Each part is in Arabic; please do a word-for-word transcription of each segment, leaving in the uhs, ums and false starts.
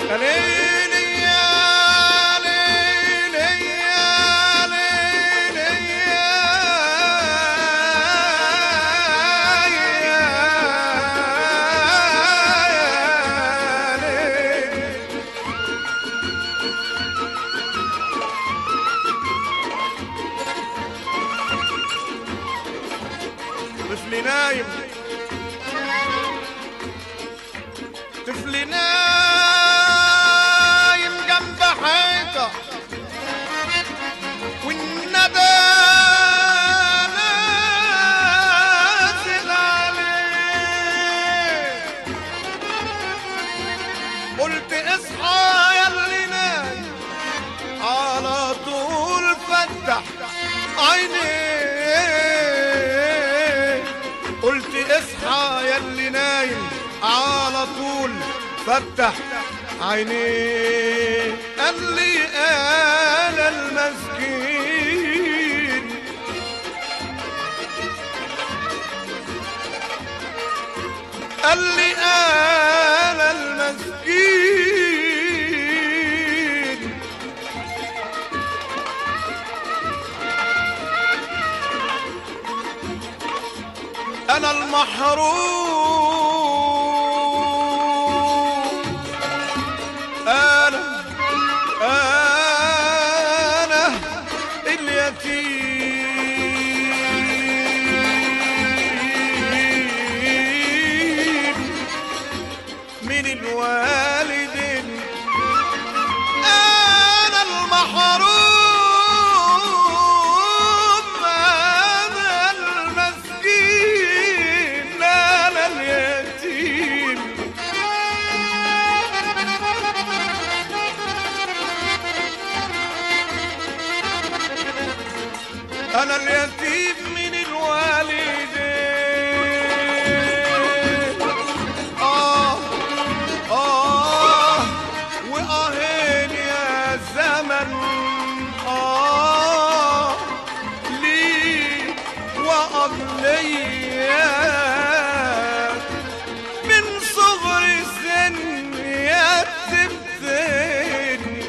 يا ليلي يا ليلي يا ليلي يا ليلي. طفلي نايم طفلي نايم جنب حيطة والندى نازل عليه. قلت اصحى يا اللي نايم على طول فتح عينيه. قلت اصحى يا اللي نايم على طول فتح عينيه. قال لي انا المسكين قال لي انا المسكين. انا المحروم انا انا اليتيم من الوالدين. انا المحروم انا المسكين انا اليتيم. أنا اليتيم من الوالدين. آه آه وآهين يا زمن آه لي وأغنيات من صغر سني يتمتني.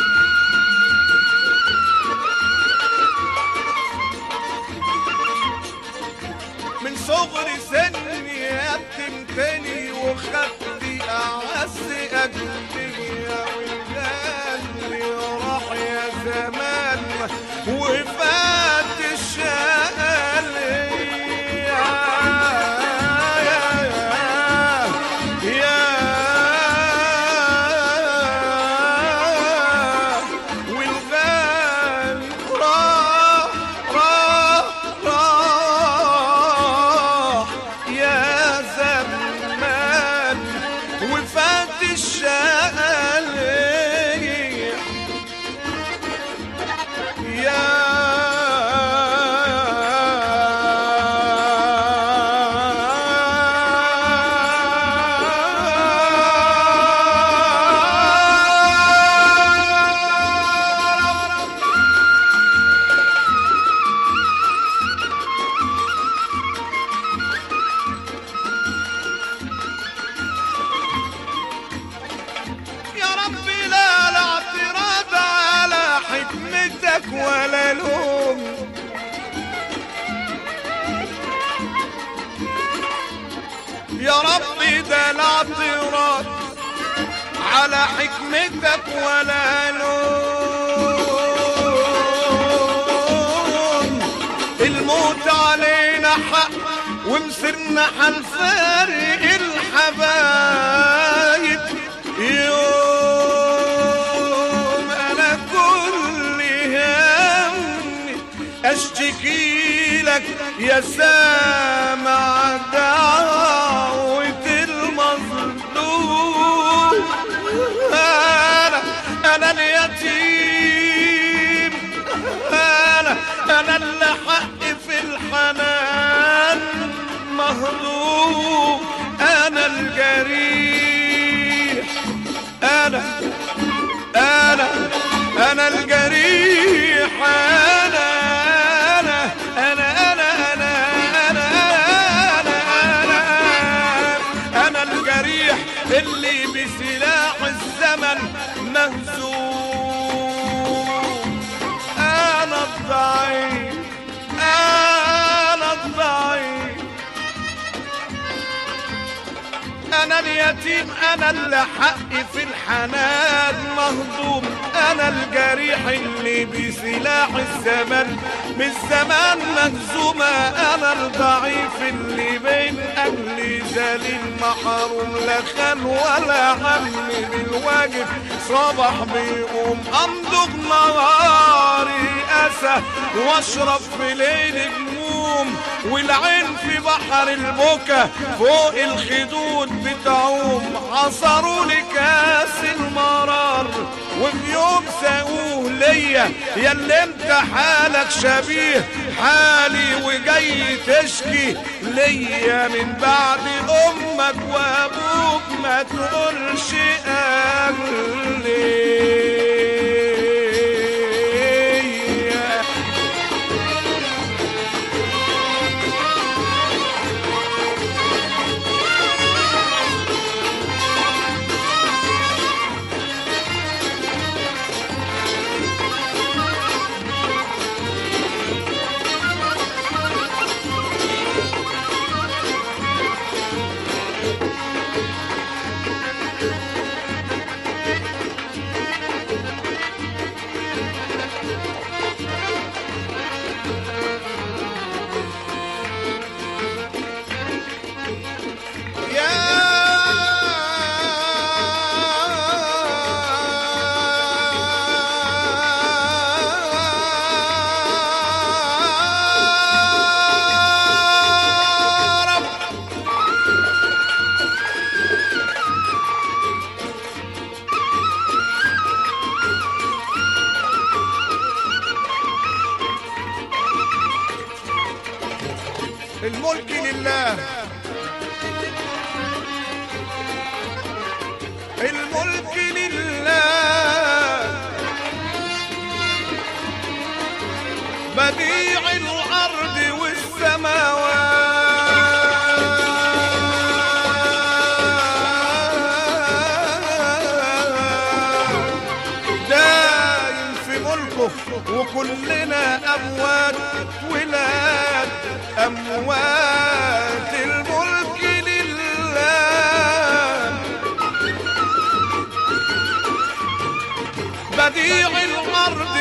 من صغر سني يتمتني وخدتي أعز أجلية والغالي راح يا زمان وفات الشقى ليا. يا والغالي راح راح راح يا زمان وفات الشقى ليا. يا يا ربي لا لا اعتراض على حكمتك ولا لوم. يا ربي ده لا اعتراض على حكمتك ولا لوم. الموت علينا حق ومسرنا حنفارق الحبايب يوم. انا كل همي اشتكي لك يا سامع دعوة المظلوم. انا انا اليتيم انا انا اللي حقي في الحنان مهضوم. انا الجريح انا انا انا الجريح انا انا انا انا انا انا انا انا انا الجريح الجريح اللي بسلاح الزمن مهزوم. انا الضعيف انا الضعيف انا اليتيم انا اللي حقي في الحنان مهضوم. انا الجريح اللي بسلاح الزمن من زمان مهزومة. انا الضعيف اللي بين اهلي ذليل محروم لا خال ولا هم بالواجب صباح بيقوم. امضغ نهاري اسى واشرب في ليل جموم والعين في بحر البكا فوق الخدود بتعوم. عصروا لي كاس المرار وفي يوم ساقوه ليا يا اللي انت حالك شبيه حالي وجاي تشكي ليا من بعد امك وابوك ما تقولش اهلي. الملك لله الملك لله بديع الأرض والسماوات دايم في ملكه وكلنا أموات ولاد أموات. الملك لله بديع الأرض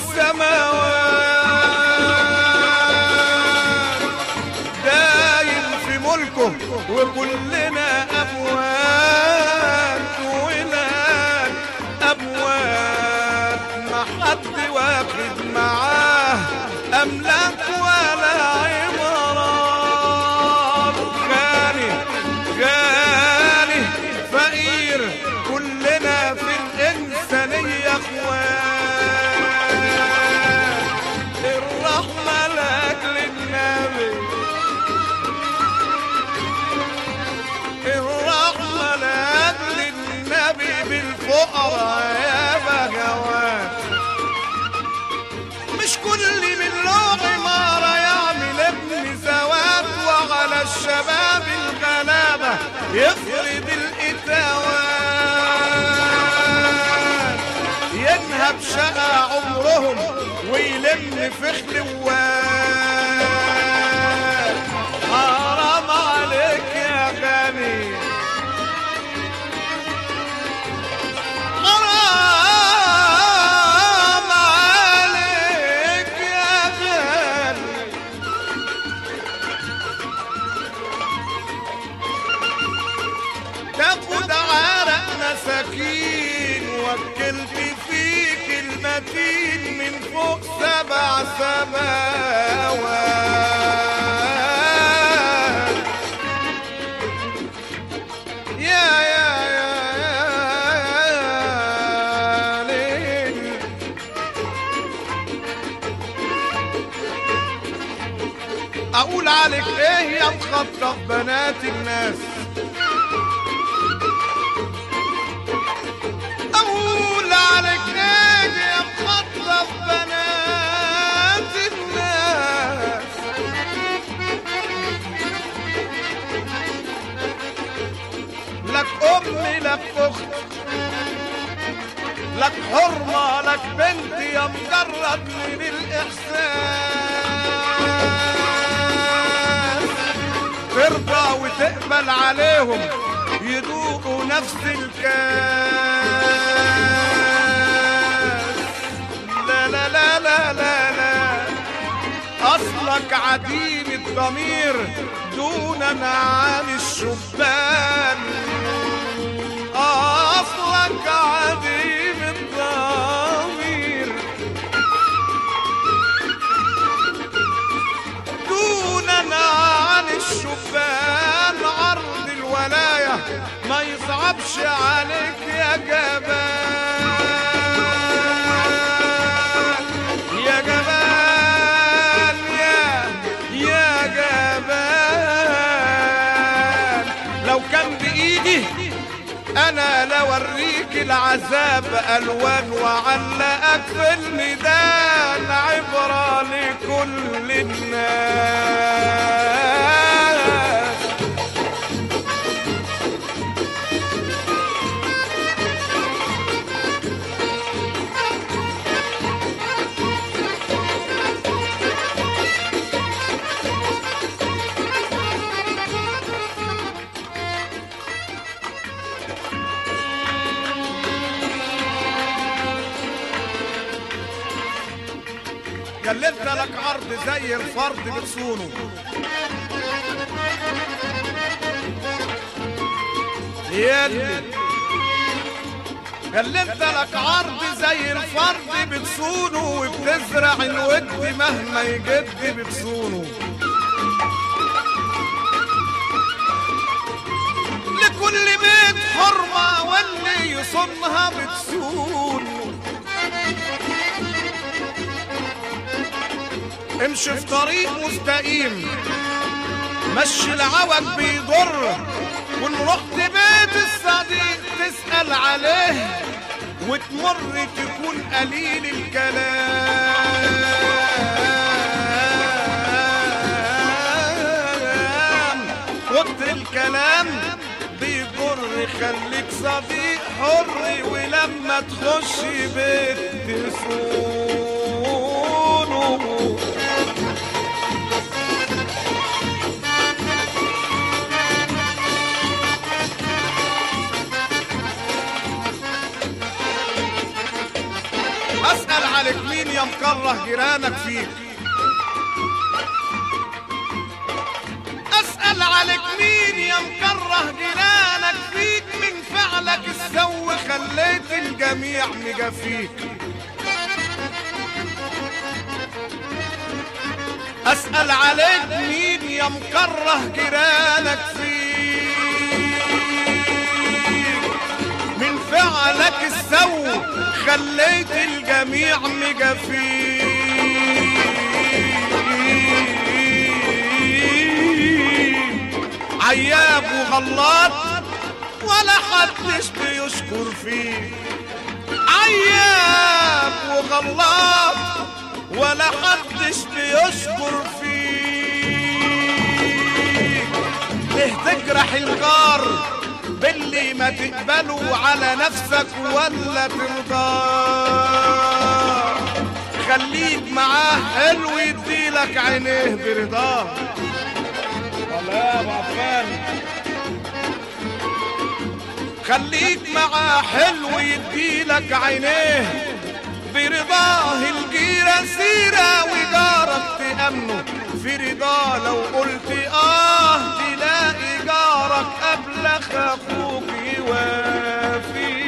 والسماوات دايم في ملكه وكلنا أموات ولاد أموات. ما حد واخد معاه أملاك ولا عمارات. غالي غالي فقير كلنا في الإنسانية اخوات. الرحمة لأجل النبي الرحمة لأجل النبي بالفقراء يا بهوات. مش كل من له عمارة يعمل ابن زوات وعلى الشباب الغلابة يفرض الإتاوات. ينهب شقى عمرهم ويلم في خلوات. حرام عليك يا غني تاخد عرق مساكين وكلت فيك المتين من فوق سبع سماوات. يا يا يا يا ليل اقول عليك ايه يا مخطط بنات الناس. اقول عليك ايه يا مخطط بنات الناس. لك امي لك اخت لك حرمة لك بنت يا مجرد من الاحساس ترضى وتقبل عليهم يذوقوا نفس الكاس. لا لا لا لا لا لا اصلك عديم الضمير دونا عن الشبان. اصلك عديم الضمير دونا عن الشبان. عرض الولاية ما يصعبش عليك يا جبان يا جبان يا يا جبان. لو كان بإيدي أنا لوريك العذاب ألوان وعلقك في الميدان عبرة لكل الناس. كلمت لك عرض زي الفرد بتصونه ياللي كلمت لك عرض زي الفرد بتصونه وبتزرع الود مهما يجد بتصونه. لكل بيت حرمة واللي يصونها بتصونه. امشي في طريق مستقيم مشي العوج بيضر. وان رحت بيت الصديق تسأل عليه وتمر تكون قليل الكلام. كتر الكلام بيضر خليك صديق حر ولما تخش بيت تصونه. اسأل عليك مين يا مكره جيرانك فيك. اسأل عليك مين يا مكره جيرانك فيك. من فعلك السو خليت الجميع مجافيك. اسأل عليك مين يا مكره جيرانك فيك. من فعلك السو خليت الجميع مجافيك. عياب وغلط ولا حدش بيشكر فيك. عياب وغلط ولا حدش بيشكر فيك. ليه تجرح الجار باللي ما تقبله على نفسك ولا ترضاه. خليك معاه حلو يديلك عينيه برضاه. والله يا ابو عفان خليك معاه حلو يديلك عينيه برضاه. الجيرة سيرة وجارك تأمنه في رضاه. لو قلت اه تلاقي جارك أبلغ أخوك يوافيك.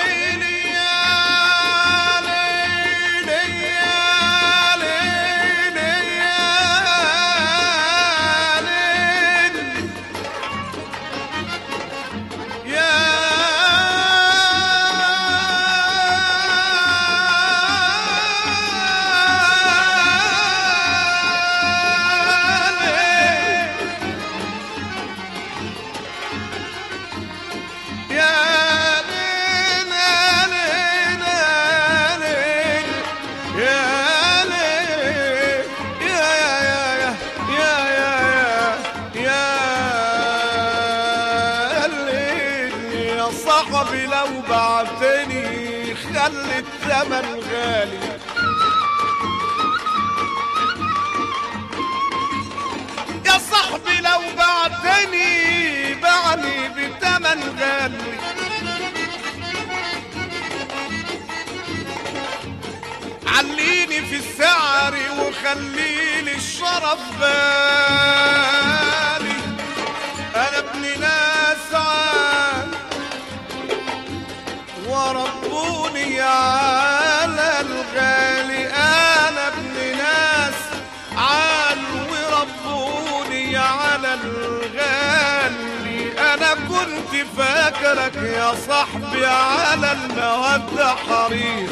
ليلي يا ليلي يا ليلي يا ليلي يا صاحبي لو بعتني خلي الثمن غالي يا صاحبي لو بعتني بعني بثمن غالي عليني في السعر وخليلي الشرف غالي انا ابن ناس عال وربوني على الغالي انا ابن ناس عال وربوني على الغالي انا كنت فاكرك يا صاحبي على المودة حريص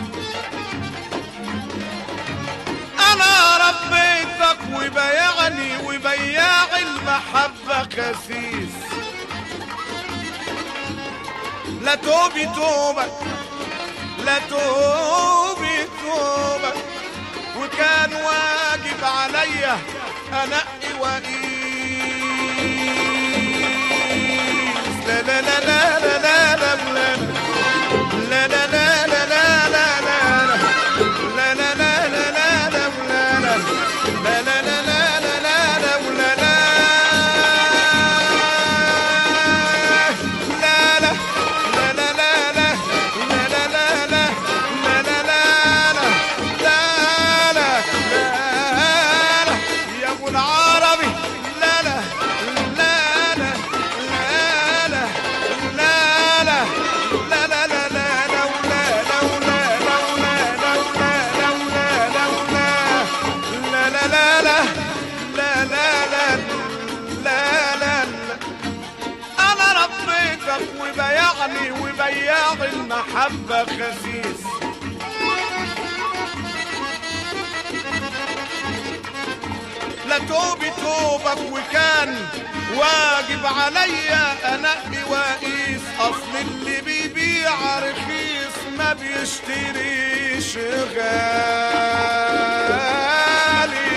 انا ربيتك وبيعني وبياع المحبة خسيس لا توبي توبك لا توبي توبك وكان واجب عليا انقي واقيس لا لا لا لا لا لا لا لا لا لا لا لا وبيعني وبياع المحبة خسيس لا توبي توبك وكان واجب عليا انقي واقيس اصل اللي بيبيع رخيص ما بيشتريش غالي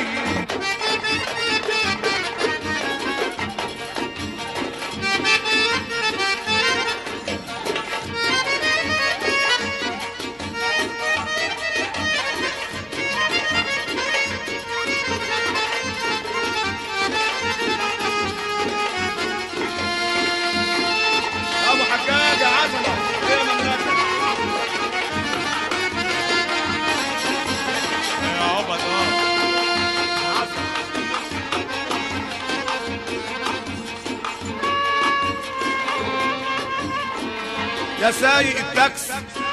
يا سايق التاكسي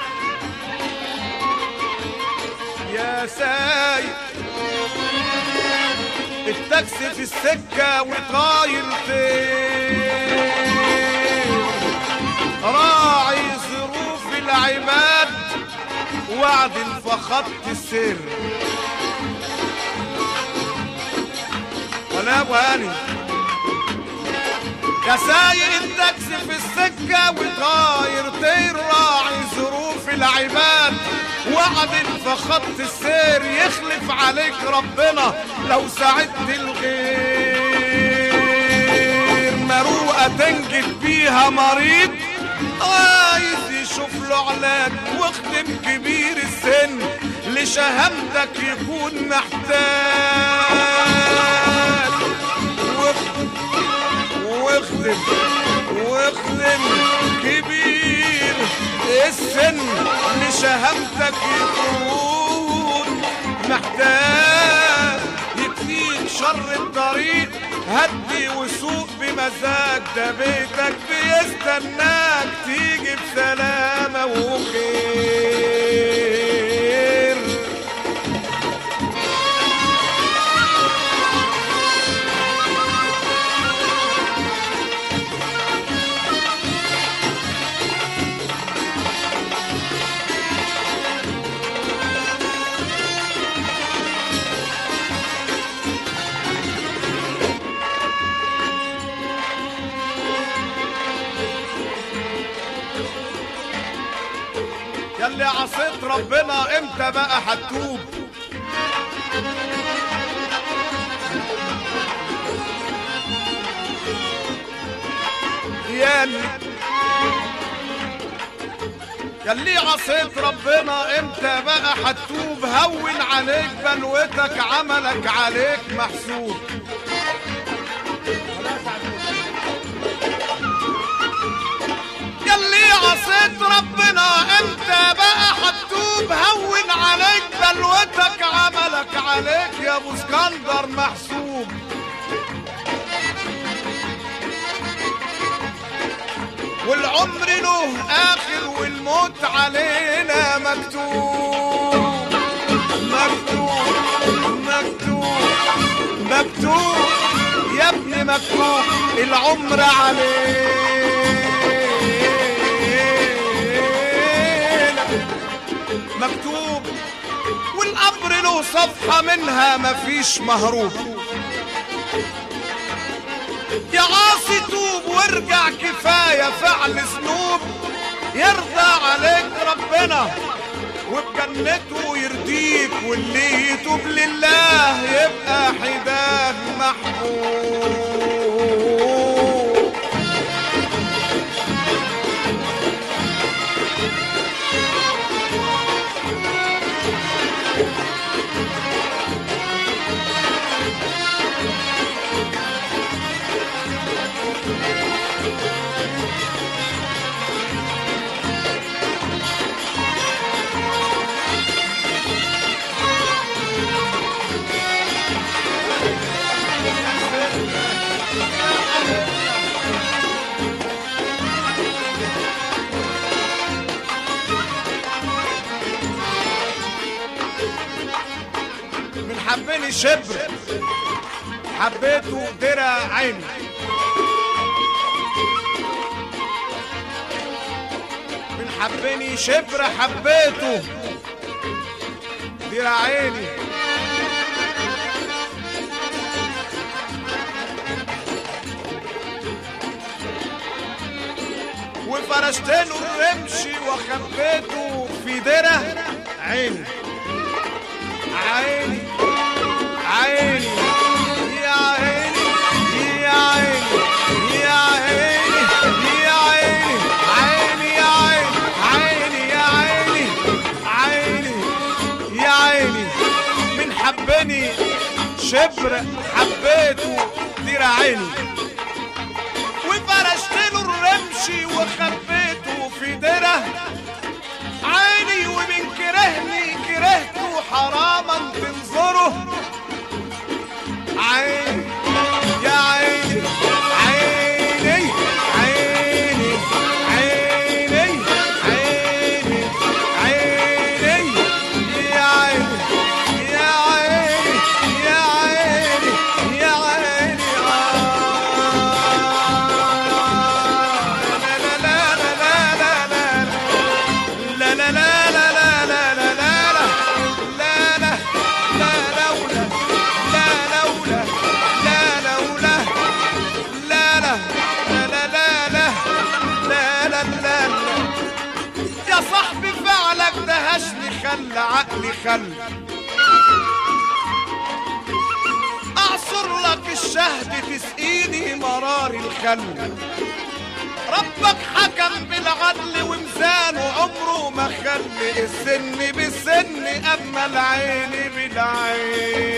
يا سايق التاكسي في السكة وطاير فين راعي ظروف العباد وعدل فخط السر ولا ابو هاني يا سايق التاكسي في السكة وطاير طير راعي ظروف العباد وعدل فخط السير يخلف عليك ربنا لو ساعدت الغير مروءة تنجد بيها مريض عايز يشوف له علاج واخدم كبير السن لشهامتك يكون محتاج واخدم واخدم كبير السن لشهامتك يكون محتاج يكفيك شر الطريق هدي وسوق بمزاج، ده بيتك بيستناك تيجي بسلامة وخير. ياللي عصيت ربنا امتى بقى هتتوب؟ ياللي ياللي عصيت ربنا امتى بقى هتتوب؟ هون عليك بلوتك، عملك عليك محسوب. ياللي عصيت ربنا امتى بقى هتتوب؟ هون عليك بلوتك، عملك عليك يا ابو اسكندر محسوب. والعمر له اخر والموت علينا مكتوب مكتوب مكتوب مكتوب يا ابني مكتوب العمر علينا مكتوب. والقبر له صفحة منها مفيش مهروب. يا عاصي توب وارجع، كفاية فعل ذنوب. يرضى عليك ربنا وبجنته يرضيك، واللي يتوب لله يبقى حداه محبوب. حبني شبر حبيته درع عيني، من حبني شبر حبيته درع عيني. وفرشت له الرمشي وخبيته في درع عيني. عيني عيني يا عيني يا عيني يا عيني يا عيني عيني يا عيني عيني يا عيني عيني يا عيني. من حبني شبر حبيته دراعيني، وفرشت له الرمشي وخبيته في دره عيني. ومن كرهني كرهته حراما تنظره. عيني يا عيني عيني عيني عيني عيني عيني يا عيني يا عيني يا عيني يا عيني. لا لا لا لا لا لا لا لا لا خل عقلي خل اعصر لك الشهد تسقيني مرار الخل. ربك حكم بالعدل وميزانه عمره ما خلي السن بالسن اما العين بالعين.